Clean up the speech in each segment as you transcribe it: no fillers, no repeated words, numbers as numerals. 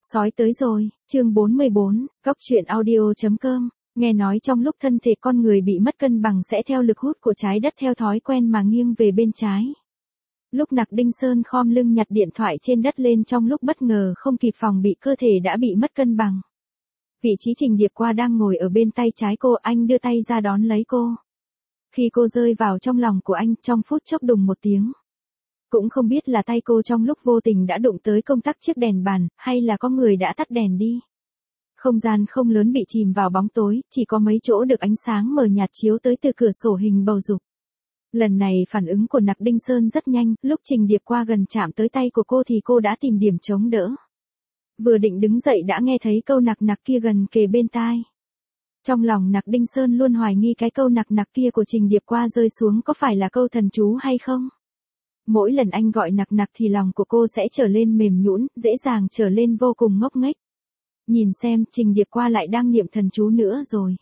Sói tới rồi, chương 44, góc truyện audio.com. Nghe nói trong lúc thân thể con người bị mất cân bằng sẽ theo lực hút của trái đất theo thói quen mà nghiêng về bên trái. Lúc Nặc Đinh Sơn khom lưng nhặt điện thoại trên đất lên trong lúc bất ngờ không kịp phòng bị cơ thể đã bị mất cân bằng. Vị trí Trình Điệp Qua đang ngồi ở bên tay trái cô, anh đưa tay ra đón lấy cô. Khi cô rơi vào trong lòng của anh, trong phút chốc đùng một tiếng. Cũng không biết là tay cô trong lúc vô tình đã đụng tới công tắc chiếc đèn bàn, hay là có người đã tắt đèn đi. Không gian không lớn bị chìm vào bóng tối, chỉ có mấy chỗ được ánh sáng mờ nhạt chiếu tới từ cửa sổ hình bầu dục. Lần này phản ứng của Nặc Đinh Sơn rất nhanh, lúc Trình Điệp Qua gần chạm tới tay của cô thì cô đã tìm điểm chống đỡ. Vừa định đứng dậy đã nghe thấy câu nặc nặc kia gần kề bên tai. Trong lòng Nặc Đinh Sơn luôn hoài nghi cái câu nặc nặc kia của Trình Điệp Qua rơi xuống có phải là câu thần chú hay không. Mỗi lần anh gọi nặc nặc thì lòng của cô sẽ trở lên mềm nhũn, dễ dàng trở lên vô cùng ngốc nghếch. Nhìn xem, Trình Điệp Qua lại đang niệm thần chú nữa rồi.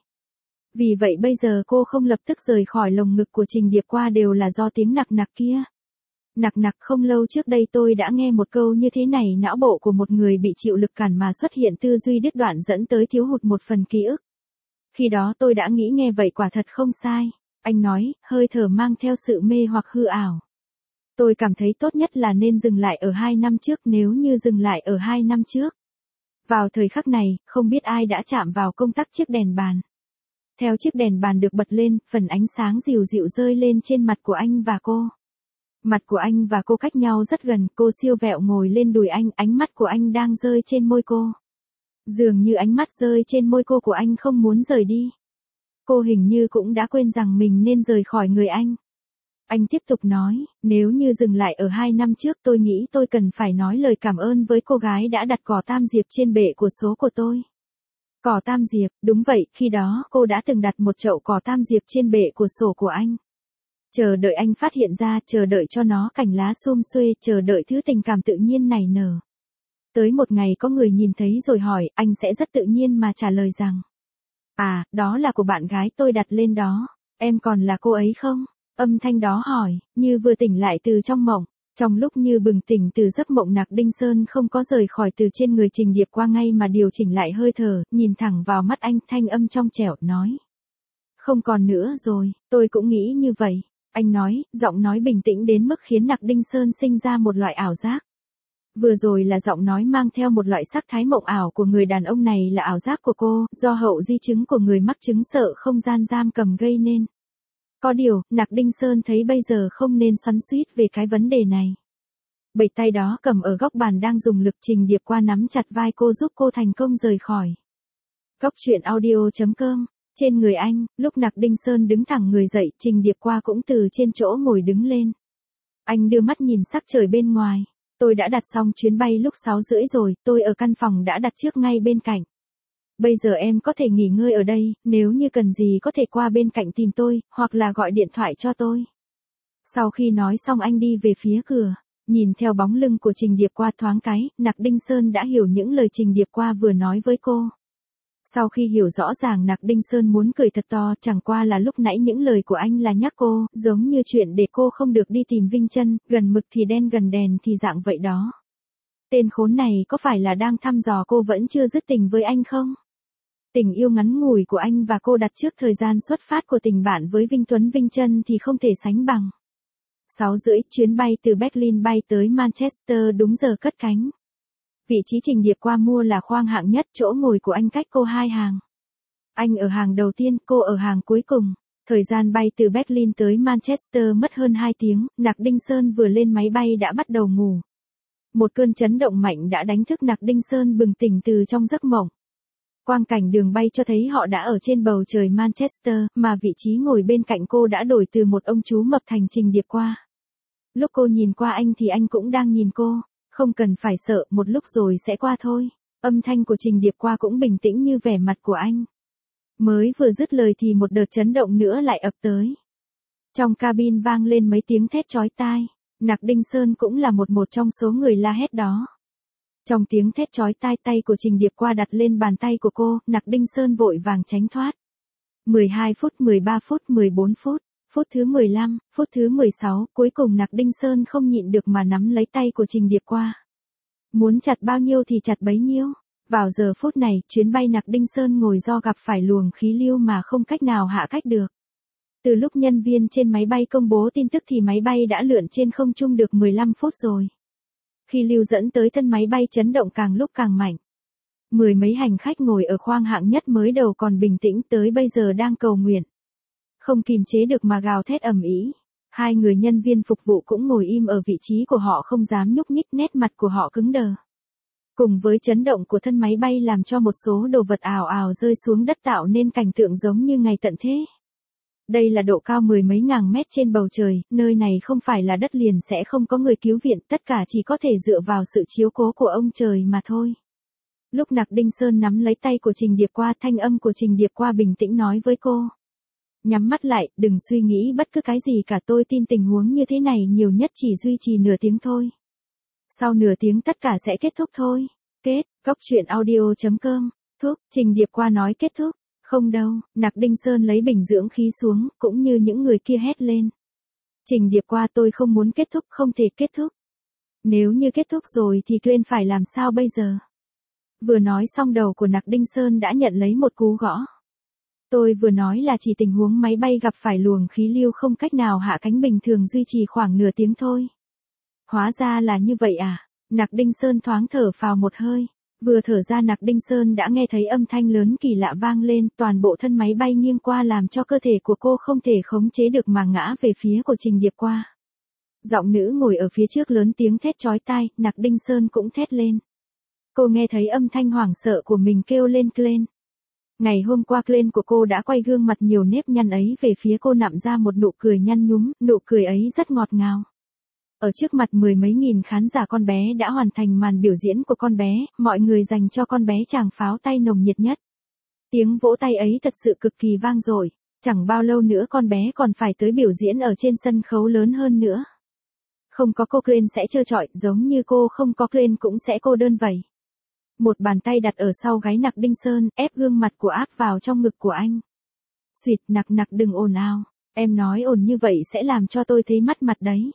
Vì vậy bây giờ cô không lập tức rời khỏi lồng ngực của Trình Điệp Qua đều là do tiếng nặc nặc kia. Nặc nặc, không lâu trước đây tôi đã nghe một câu như thế này: não bộ của một người bị chịu lực cản mà xuất hiện tư duy đứt đoạn dẫn tới thiếu hụt một phần ký ức. Khi đó tôi đã nghĩ nghe vậy quả thật không sai. Anh nói, hơi thở mang theo sự mê hoặc hư ảo. Tôi cảm thấy tốt nhất là nên dừng lại ở 2 năm trước, nếu như dừng lại ở 2 năm trước. Vào thời khắc này, không biết ai đã chạm vào công tắc chiếc đèn bàn. Theo chiếc đèn bàn được bật lên, phần ánh sáng dịu dịu rơi lên trên mặt của anh và cô. Mặt của anh và cô cách nhau rất gần, cô siêu vẹo ngồi lên đùi anh, ánh mắt của anh đang rơi trên môi cô. Dường như ánh mắt rơi trên môi cô của anh không muốn rời đi. Cô hình như cũng đã quên rằng mình nên rời khỏi người anh. Anh tiếp tục nói, nếu như dừng lại ở 2 năm trước tôi nghĩ tôi cần phải nói lời cảm ơn với cô gái đã đặt cỏ tam diệp trên bệ của số của tôi. Cỏ tam diệp, đúng vậy, khi đó cô đã từng đặt một chậu cỏ tam diệp trên bệ của sổ của anh. Chờ đợi anh phát hiện ra, chờ đợi cho nó cành lá sum xuê, chờ đợi thứ tình cảm tự nhiên nảy nở. Tới một ngày có người nhìn thấy rồi hỏi, anh sẽ rất tự nhiên mà trả lời rằng: à, đó là của bạn gái tôi đặt lên đó, em còn là cô ấy không? Âm thanh đó hỏi, như vừa tỉnh lại từ trong mộng. Trong lúc như bừng tỉnh từ giấc mộng, Nặc Đinh Sơn không có rời khỏi từ trên người Trình Điệp Qua ngay mà điều chỉnh lại hơi thở, nhìn thẳng vào mắt anh, thanh âm trong trẻo nói: không còn nữa rồi, tôi cũng nghĩ như vậy. Anh nói, giọng nói bình tĩnh đến mức khiến Nặc Đinh Sơn sinh ra một loại ảo giác. Vừa rồi là giọng nói mang theo một loại sắc thái mộng ảo của người đàn ông này là ảo giác của cô, do hậu di chứng của người mắc chứng sợ không gian giam cầm gây nên. Có điều, Nặc Đinh Sơn thấy bây giờ không nên xoắn xuýt về cái vấn đề này. Bảy tay đó cầm ở góc bàn đang dùng lực, Trình Điệp Qua nắm chặt vai cô giúp cô thành công rời khỏi. Góc truyện audio.com. Trên người anh, lúc Nặc Đinh Sơn đứng thẳng người dậy, Trình Điệp Qua cũng từ trên chỗ ngồi đứng lên. Anh đưa mắt nhìn sắc trời bên ngoài. Tôi đã đặt xong chuyến bay lúc 6:30 rồi, tôi ở căn phòng đã đặt trước ngay bên cạnh. Bây giờ em có thể nghỉ ngơi ở đây, nếu như cần gì có thể qua bên cạnh tìm tôi, hoặc là gọi điện thoại cho tôi. Sau khi nói xong anh đi về phía cửa, nhìn theo bóng lưng của Trình Điệp Qua thoáng cái, Nặc Đinh Sơn đã hiểu những lời Trình Điệp Qua vừa nói với cô. Sau khi hiểu rõ ràng, Nặc Đinh Sơn muốn cười thật to, chẳng qua là lúc nãy những lời của anh là nhắc cô, giống như chuyện để cô không được đi tìm Vinh Chân, gần mực thì đen gần đèn thì dạng vậy đó. Tên khốn này có phải là đang thăm dò cô vẫn chưa dứt tình với anh không? Tình yêu ngắn ngủi của anh và cô đặt trước thời gian xuất phát của tình bạn với Vinh Tuấn Vinh Chân thì không thể sánh bằng. 6:30, chuyến bay từ Berlin bay tới Manchester đúng giờ cất cánh. Vị trí Trình Điệp Qua mua là khoang hạng nhất, chỗ ngồi của anh cách cô 2 hàng. Anh ở hàng đầu tiên, cô ở hàng cuối cùng. Thời gian bay từ Berlin tới Manchester mất hơn 2 tiếng, Nặc Đinh Sơn vừa lên máy bay đã bắt đầu ngủ. Một cơn chấn động mạnh đã đánh thức Nặc Đinh Sơn bừng tỉnh từ trong giấc mộng. Quang cảnh đường bay cho thấy họ đã ở trên bầu trời Manchester, mà vị trí ngồi bên cạnh cô đã đổi từ một ông chú mập thành Trình Điệp Qua. Lúc cô nhìn qua anh thì anh cũng đang nhìn cô. Không cần phải sợ, một lúc rồi sẽ qua thôi. Âm thanh của Trình Điệp Qua cũng bình tĩnh như vẻ mặt của anh. Mới vừa dứt lời thì một đợt chấn động nữa lại ập tới. Trong cabin vang lên mấy tiếng thét chói tai. Nặc Đinh Sơn cũng là một trong số người la hét đó. Trong tiếng thét chói tai, tay của Trình Điệp Qua đặt lên bàn tay của cô, Nặc Đinh Sơn vội vàng tránh thoát. 12 phút, 13 phút, 14 phút. Phút thứ 15, phút thứ 16, cuối cùng Nặc Đinh Sơn không nhịn được mà nắm lấy tay của Trình Điệp Qua. Muốn chặt bao nhiêu thì chặt bấy nhiêu. Vào giờ phút này, chuyến bay Nặc Đinh Sơn ngồi do gặp phải luồng khí lưu mà không cách nào hạ cách được. Từ lúc nhân viên trên máy bay công bố tin tức thì máy bay đã lượn trên không trung được 15 phút rồi. Khi lưu dẫn tới thân máy bay chấn động càng lúc càng mạnh. Mười mấy hành khách ngồi ở khoang hạng nhất mới đầu còn bình tĩnh tới bây giờ đang cầu nguyện. Không kìm chế được mà gào thét ầm ĩ. Hai người nhân viên phục vụ cũng ngồi im ở vị trí của họ không dám nhúc nhích, nét mặt của họ cứng đờ. Cùng với chấn động của thân máy bay làm cho một số đồ vật ào ào rơi xuống đất tạo nên cảnh tượng giống như ngày tận thế. Đây là độ cao mười mấy ngàn mét trên bầu trời, nơi này không phải là đất liền sẽ không có người cứu viện, tất cả chỉ có thể dựa vào sự chiếu cố của ông trời mà thôi. Lúc Nặc Đinh Sơn nắm lấy tay của Trình Điệp Qua, thanh âm của Trình Điệp Qua bình tĩnh nói với cô. Nhắm mắt lại, đừng suy nghĩ bất cứ cái gì cả, tôi tin tình huống như thế này nhiều nhất chỉ duy trì nửa tiếng thôi. Sau nửa tiếng tất cả sẽ kết thúc thôi. Kết, Cốc Truyện Audio.com, thúc, Trình Điệp Qua nói kết thúc. Không đâu, Nặc Đinh Sơn lấy bình dưỡng khí xuống, cũng như những người kia hét lên. Trình Điệp Qua, tôi không muốn kết thúc, không thể kết thúc. Nếu như kết thúc rồi thì Glenn phải làm sao bây giờ? Vừa nói xong đầu của Nặc Đinh Sơn đã nhận lấy một cú gõ. Tôi vừa nói là chỉ tình huống máy bay gặp phải luồng khí lưu không cách nào hạ cánh bình thường duy trì khoảng nửa tiếng thôi. Hóa ra là như vậy à? Nặc Đinh Sơn thoáng thở phào một hơi. Vừa thở ra Nặc Đinh Sơn đã nghe thấy âm thanh lớn kỳ lạ vang lên, toàn bộ thân máy bay nghiêng qua làm cho cơ thể của cô không thể khống chế được mà ngã về phía của Trình Điệp Qua. Giọng nữ ngồi ở phía trước lớn tiếng thét chói tai, Nặc Đinh Sơn cũng thét lên. Cô nghe thấy âm thanh hoảng sợ của mình kêu lên Glenn. Ngày hôm qua Glenn của cô đã quay gương mặt nhiều nếp nhăn ấy về phía cô, nặm ra một nụ cười nhăn nhúm, nụ cười ấy rất ngọt ngào. Ở trước mặt mười mấy nghìn khán giả con bé đã hoàn thành màn biểu diễn của con bé, mọi người dành cho con bé tràng pháo tay nồng nhiệt nhất. Tiếng vỗ tay ấy thật sự cực kỳ vang dội, chẳng bao lâu nữa con bé còn phải tới biểu diễn ở trên sân khấu lớn hơn nữa. Không có cô Glenn sẽ trơ trọi, giống như cô không có Glenn cũng sẽ cô đơn vậy. Một bàn tay đặt ở sau gáy Nặc Đinh Sơn, ép gương mặt của áp vào trong ngực của anh. Xuyệt, Nặc đừng ồn ào, em nói ồn như vậy sẽ làm cho tôi thấy mất mặt đấy.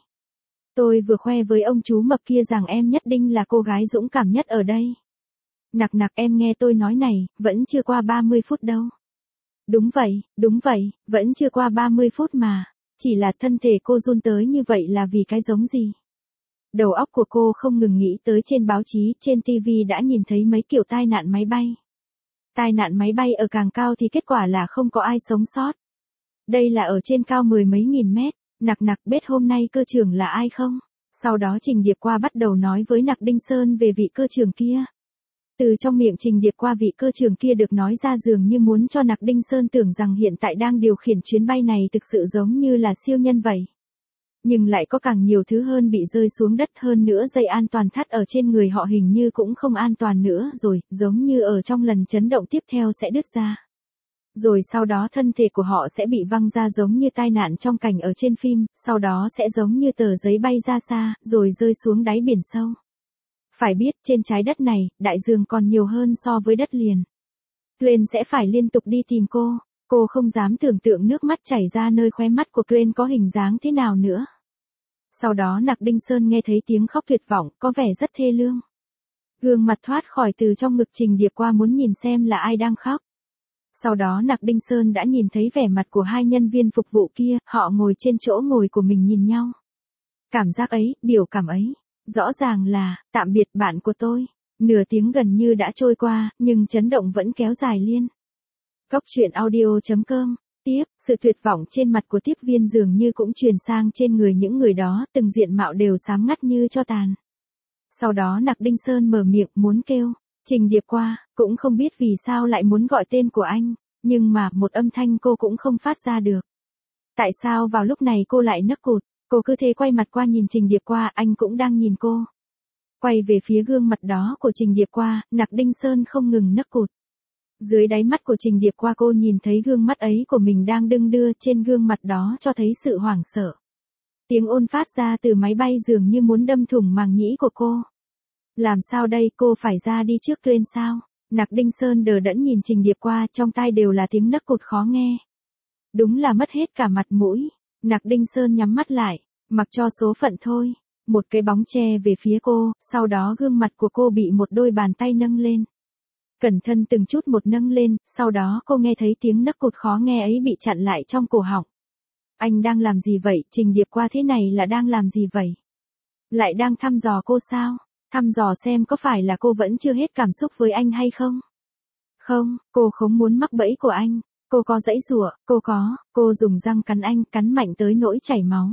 Tôi vừa khoe với ông chú mập kia rằng em nhất định là cô gái dũng cảm nhất ở đây. Nặc em nghe tôi nói này, vẫn chưa qua 30 phút đâu. Đúng vậy, vẫn chưa qua 30 phút mà. Chỉ là thân thể cô run tới như vậy là vì cái giống gì? Đầu óc của cô không ngừng nghĩ tới trên báo chí, trên TV đã nhìn thấy mấy kiểu tai nạn máy bay. Tai nạn máy bay ở càng cao thì kết quả là không có ai sống sót. Đây là ở trên cao mười mấy nghìn mét. Nặc biết hôm nay cơ trưởng là ai không? Sau đó Trình Điệp Qua bắt đầu nói với Nặc Đinh Sơn về vị cơ trưởng kia. Từ trong miệng Trình Điệp Qua, vị cơ trưởng kia được nói ra dường như muốn cho Nặc Đinh Sơn tưởng rằng hiện tại đang điều khiển chuyến bay này thực sự giống như là siêu nhân vậy. Nhưng lại có càng nhiều thứ hơn bị rơi xuống đất, hơn nữa dây an toàn thắt ở trên người họ hình như cũng không an toàn nữa rồi, giống như ở trong lần chấn động tiếp theo sẽ đứt ra. Rồi sau đó thân thể của họ sẽ bị văng ra giống như tai nạn trong cảnh ở trên phim, sau đó sẽ giống như tờ giấy bay ra xa, rồi rơi xuống đáy biển sâu. Phải biết, trên trái đất này, đại dương còn nhiều hơn so với đất liền. Glenn sẽ phải liên tục đi tìm cô không dám tưởng tượng nước mắt chảy ra nơi khóe mắt của Glenn có hình dáng thế nào nữa. Sau đó Nặc Đinh Sơn nghe thấy tiếng khóc tuyệt vọng, có vẻ rất thê lương. Gương mặt thoát khỏi từ trong ngực Trình Điệp Qua muốn nhìn xem là ai đang khóc. Sau đó Nặc Đinh Sơn đã nhìn thấy vẻ mặt của hai nhân viên phục vụ kia, họ ngồi trên chỗ ngồi của mình nhìn nhau. Cảm giác ấy, biểu cảm ấy, rõ ràng là, tạm biệt bạn của tôi. Nửa tiếng gần như đã trôi qua, nhưng chấn động vẫn kéo dài liên. Cốc Truyện Audio.com, tiếp, sự tuyệt vọng trên mặt của tiếp viên dường như cũng truyền sang trên người những người đó, từng diện mạo đều xám ngắt như tro tàn. Sau đó Nặc Đinh Sơn mở miệng muốn kêu. Trình Điệp Qua, cũng không biết vì sao lại muốn gọi tên của anh, nhưng mà một âm thanh cô cũng không phát ra được. Tại sao vào lúc này cô lại nấc cụt, cô cứ thế quay mặt qua nhìn Trình Điệp Qua, anh cũng đang nhìn cô. Quay về phía gương mặt đó của Trình Điệp Qua, Nặc Đinh Sơn không ngừng nấc cụt. Dưới đáy mắt của Trình Điệp Qua cô nhìn thấy gương mắt ấy của mình đang đung đưa, trên gương mặt đó cho thấy sự hoảng sợ. Tiếng ồn phát ra từ máy bay dường như muốn đâm thủng màng nhĩ của cô. Làm sao đây, cô phải ra đi trước Glenn sao? Nặc Đinh Sơn đờ đẫn nhìn Trình Điệp Qua, trong tai đều là tiếng nấc cụt khó nghe. Đúng là mất hết cả mặt mũi. Nặc Đinh Sơn nhắm mắt lại, mặc cho số phận thôi. một cái bóng che về phía cô, sau đó gương mặt của cô bị một đôi bàn tay nâng lên. Cẩn thận từng chút một nâng lên, sau đó cô nghe thấy tiếng nấc cụt khó nghe ấy bị chặn lại trong cổ họng. Anh đang làm gì vậy? Trình Điệp Qua thế này là đang làm gì vậy? Lại đang thăm dò cô sao? Thăm dò xem có phải là cô vẫn chưa hết cảm xúc với anh hay không? Không, cô không muốn mắc bẫy của anh. Cô có giãy giụa, cô dùng răng cắn anh, cắn mạnh tới nỗi chảy máu.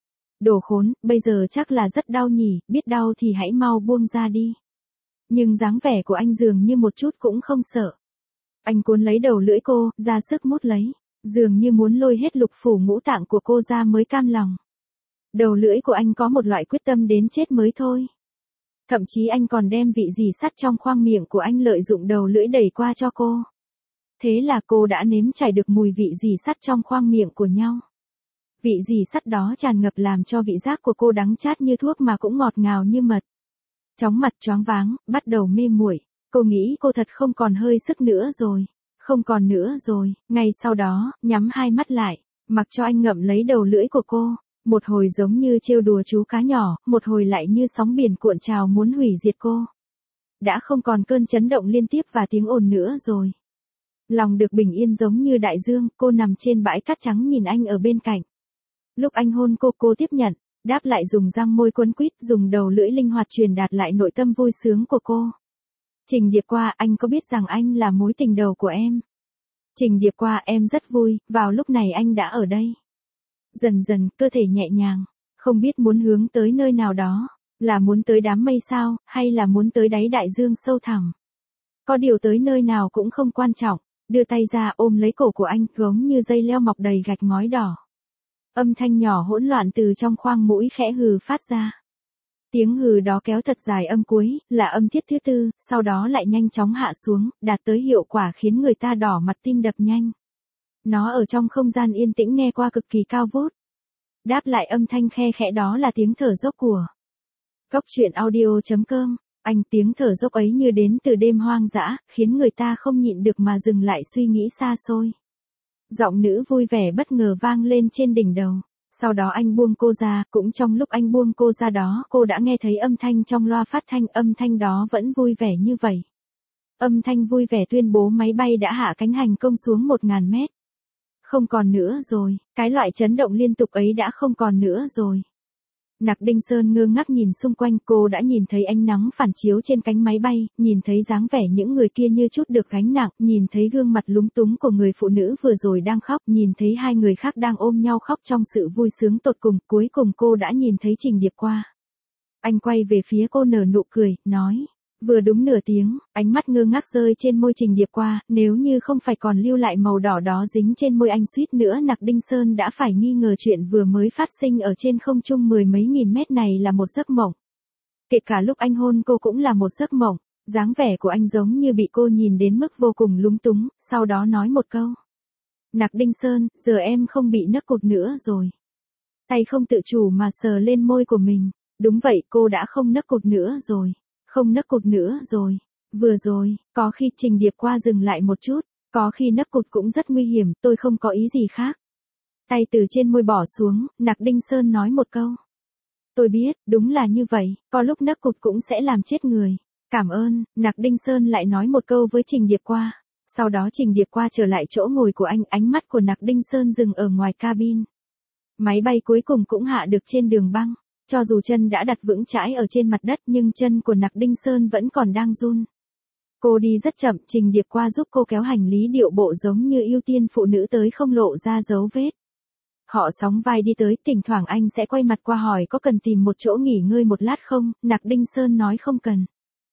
Đồ khốn, bây giờ chắc là rất đau nhỉ, biết đau thì hãy mau buông ra đi. Nhưng dáng vẻ của anh dường như một chút cũng không sợ. Anh cuốn lấy đầu lưỡi cô, ra sức mút lấy, dường như muốn lôi hết lục phủ ngũ tạng của cô ra mới cam lòng. Đầu lưỡi của anh có một loại quyết tâm đến chết mới thôi. Thậm chí anh còn đem vị dì sắt trong khoang miệng của anh lợi dụng đầu lưỡi đẩy qua cho cô. Thế là cô đã nếm trải được mùi vị dì sắt trong khoang miệng của nhau. Vị dì sắt đó tràn ngập làm cho vị giác của cô đắng chát như thuốc mà cũng ngọt ngào như mật. Chóng mặt choáng váng, bắt đầu mê muội. Cô nghĩ cô thật không còn hơi sức nữa rồi. Không còn nữa rồi. Ngay sau đó, nhắm hai mắt lại, mặc cho anh ngậm lấy đầu lưỡi của cô. Một hồi giống như trêu đùa chú cá nhỏ, một hồi lại như sóng biển cuộn trào muốn hủy diệt cô. Đã không còn cơn chấn động liên tiếp và tiếng ồn nữa rồi. Lòng được bình yên giống như đại dương, cô nằm trên bãi cát trắng nhìn anh ở bên cạnh. Lúc anh hôn cô tiếp nhận, đáp lại dùng răng môi quấn quýt, dùng đầu lưỡi linh hoạt truyền đạt lại nội tâm vui sướng của cô. Trình Điệp Qua, anh có biết rằng anh là mối tình đầu của em? Trình Điệp Qua, em rất vui, vào lúc này anh đã ở đây. Dần dần, cơ thể nhẹ nhàng, không biết muốn hướng tới nơi nào đó, là muốn tới đám mây sao, hay là muốn tới đáy đại dương sâu thẳm. Có điều tới nơi nào cũng không quan trọng, đưa tay ra ôm lấy cổ của anh, giống như dây leo mọc đầy gạch ngói đỏ. Âm thanh nhỏ hỗn loạn từ trong khoang mũi khẽ hừ phát ra. Tiếng hừ đó kéo thật dài âm cuối, là âm tiết thứ tư, sau đó lại nhanh chóng hạ xuống, đạt tới hiệu quả khiến người ta đỏ mặt tim đập nhanh. Nó ở trong không gian yên tĩnh nghe qua cực kỳ cao vút. Đáp lại âm thanh khe khẽ đó là tiếng thở dốc của Cốc Truyện Audio.com. Anh tiếng thở dốc ấy như đến từ đêm hoang dã, khiến người ta không nhịn được mà dừng lại suy nghĩ xa xôi. Giọng nữ vui vẻ bất ngờ vang lên trên đỉnh đầu. Sau đó anh buông cô ra, cũng trong lúc anh buông cô ra đó, cô đã nghe thấy âm thanh trong loa phát thanh, âm thanh đó vẫn vui vẻ như vậy. Âm thanh vui vẻ tuyên bố máy bay đã hạ cánh hành công xuống 1000 mét. Không còn nữa rồi, cái loại chấn động liên tục ấy đã không còn nữa rồi. Nặc Đinh Sơn ngơ ngác nhìn xung quanh, cô đã nhìn thấy ánh nắng phản chiếu trên cánh máy bay, nhìn thấy dáng vẻ những người kia như chút được gánh nặng, nhìn thấy gương mặt lúng túng của người phụ nữ vừa rồi đang khóc, nhìn thấy hai người khác đang ôm nhau khóc trong sự vui sướng tột cùng, cuối cùng cô đã nhìn thấy Trình Điệp Qua. Anh quay về phía cô nở nụ cười, nói. Vừa đúng nửa tiếng, ánh mắt ngơ ngác rơi trên môi Trình Điệp Qua, nếu như không phải còn lưu lại màu đỏ đó dính trên môi anh, suýt nữa Nặc Đinh Sơn đã phải nghi ngờ chuyện vừa mới phát sinh ở trên không trung mười mấy nghìn mét này là một giấc mộng. Kể cả lúc anh hôn cô cũng là một giấc mộng, dáng vẻ của anh giống như bị cô nhìn đến mức vô cùng lúng túng, sau đó nói một câu. Nặc Đinh Sơn, giờ em không bị nấc cụt nữa rồi. Tay không tự chủ mà sờ lên môi của mình, đúng vậy, cô đã không nấc cụt nữa rồi. Không nấc cụt nữa rồi. Vừa rồi, có khi Trình Điệp Qua dừng lại một chút, có khi nấc cụt cũng rất nguy hiểm, tôi không có ý gì khác. Tay từ trên môi bỏ xuống, Nặc Đinh Sơn nói một câu. Tôi biết, đúng là như vậy, có lúc nấc cụt cũng sẽ làm chết người. Cảm ơn, Nặc Đinh Sơn lại nói một câu với Trình Điệp Qua. Sau đó Trình Điệp Qua trở lại chỗ ngồi của anh, ánh mắt của Nặc Đinh Sơn dừng ở ngoài cabin. Máy bay cuối cùng cũng hạ được trên đường băng. Cho dù chân đã đặt vững chãi ở trên mặt đất nhưng chân của Nặc Đinh Sơn vẫn còn đang run. Cô đi rất chậm, Trình Điệp Qua giúp cô kéo hành lý, điệu bộ giống như ưu tiên phụ nữ tới không lộ ra dấu vết. Họ sóng vai đi tới, thỉnh thoảng anh sẽ quay mặt qua hỏi có cần tìm một chỗ nghỉ ngơi một lát không, Nặc Đinh Sơn nói không cần.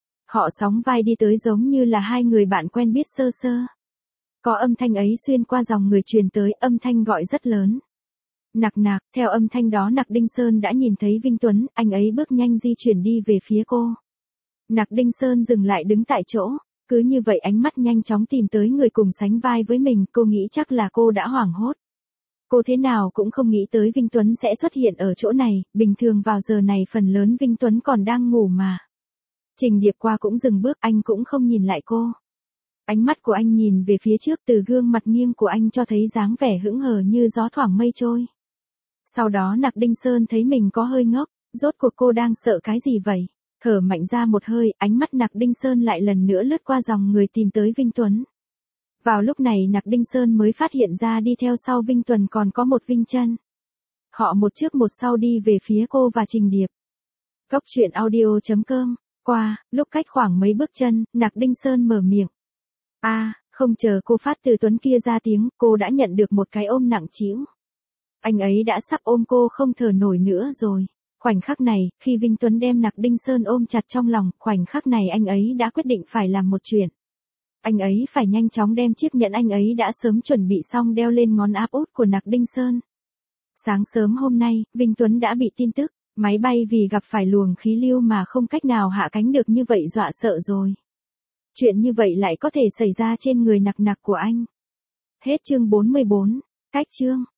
Họ sóng vai đi tới giống như là hai người bạn quen biết sơ sơ. Có âm thanh ấy xuyên qua dòng người truyền tới, âm thanh gọi rất lớn. Nặc nặc, theo âm thanh đó Nặc Đinh Sơn đã nhìn thấy Vinh Tuấn, anh ấy bước nhanh di chuyển đi về phía cô. Nặc Đinh Sơn dừng lại đứng tại chỗ, cứ như vậy ánh mắt nhanh chóng tìm tới người cùng sánh vai với mình, cô nghĩ chắc là cô đã hoảng hốt. Cô thế nào cũng không nghĩ tới Vinh Tuấn sẽ xuất hiện ở chỗ này, bình thường vào giờ này phần lớn Vinh Tuấn còn đang ngủ mà. Trình Điệp Qua cũng dừng bước, anh cũng không nhìn lại cô. Ánh mắt của anh nhìn về phía trước, từ gương mặt nghiêng của anh cho thấy dáng vẻ hững hờ như gió thoảng mây trôi. Sau đó Nặc Đinh Sơn thấy mình có hơi ngốc, Rốt cuộc cô đang sợ cái gì vậy? Thở mạnh ra một hơi, ánh mắt Nặc Đinh Sơn lại lần nữa lướt qua dòng người tìm tới Vinh Tuấn. Vào lúc này Nặc Đinh Sơn mới phát hiện ra đi theo sau Vinh Tuấn còn có một Vinh Chân. Họ một trước một sau đi về phía cô và Trình Điệp. Cốc truyện audio.com. Qua, lúc cách khoảng mấy bước chân, Nặc Đinh Sơn mở miệng. Không chờ cô phát từ Tuấn kia ra tiếng, cô đã nhận được một cái ôm nặng trĩu. Anh ấy đã sắp ôm cô không thở nổi nữa rồi. Khoảnh khắc này, khi Vinh Tuấn đem Nặc Đinh Sơn ôm chặt trong lòng, khoảnh khắc này anh ấy đã quyết định phải làm một chuyện. Anh ấy phải nhanh chóng đem chiếc nhẫn anh ấy đã sớm chuẩn bị xong đeo lên ngón áp út của Nặc Đinh Sơn. Sáng sớm hôm nay, Vinh Tuấn đã bị tin tức, máy bay vì gặp phải luồng khí lưu mà không cách nào hạ cánh được như vậy dọa sợ rồi. Chuyện như vậy lại có thể xảy ra trên người Nặc Nặc của anh. Hết chương 44, cách chương.